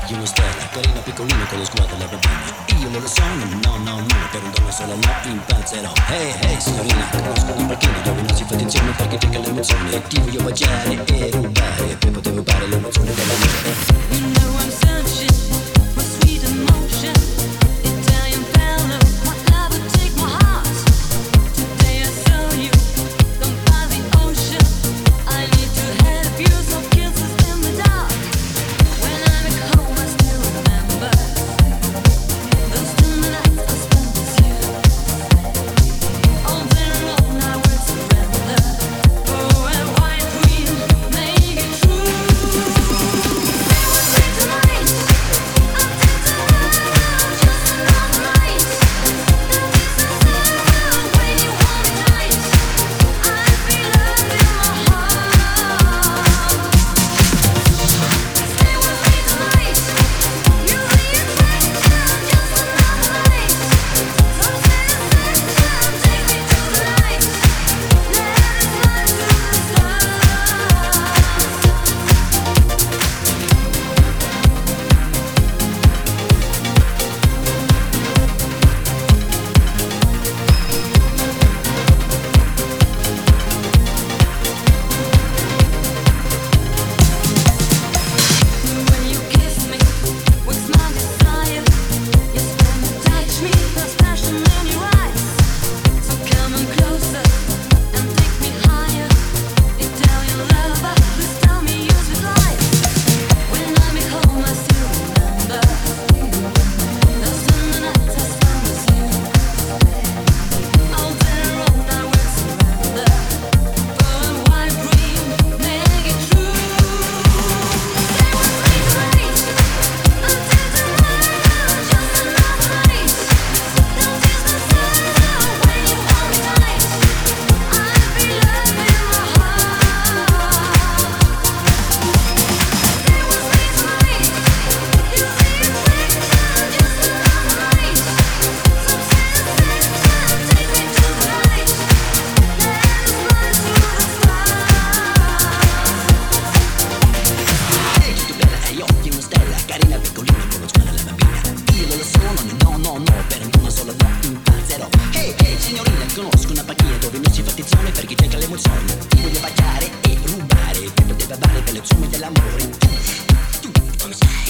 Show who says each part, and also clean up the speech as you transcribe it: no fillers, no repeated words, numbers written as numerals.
Speaker 1: di una stella, carina piccolina con lo sguardo alla bambina. Io non lo sono, no, per un dono solo no, impazzerò. Hey, hey, signorina, conosco una panchina dove non si fa attenzione perché tocca l'emozione. Ti voglio baciare e rubare, poi potevo fare l'emozione della notte.
Speaker 2: You know I'm searching for sweet emotion. Italian fellow, my love would take my heart. Today I saw you, come by the ocean. I need to have you, some kisses in the dark. When I'm at home I still remember those tender nights I spent with you. All day long I will surrender. Oh, and white dream, make it true. Stay with me tonight. I'll take the love, just another night. Don't kiss myself when you hold me tight. I feel love in my heart. Stay with me tonight. You're the attraction, just another night. So satisfaction, take me to the night. Let us fly to the stars. When you kiss me, what's my desire? You spend and touch me, there's passion in your eyes. So come on closer and take me higher. Italian lover, please tell me your sweet lies. When I'm at home, I still remember those tender nights I spent with you. All day long I will surrender. For a white dream, make it true. Stay with me tonight. I'll take the love, just another night. Don't kiss myself when you hold me tight. I feel love in my heart. Stay with me tonight. You're the attraction, just another night. Some satisfaction, take me to the night. Let us fly to the stars.
Speaker 1: Ehi, tutto bella, hai occhi una stella, carina piccolina con lo sguardo alla bambina. Io non lo sono, no, per una sola no, impazzerò. Hey, hey, signorina, conosco una panchina dove non si fa attenzione perché cerca l'emozione. Ti voglio baciare e rubare, poi poteva fare per le somme dell'amore. Tu come sai?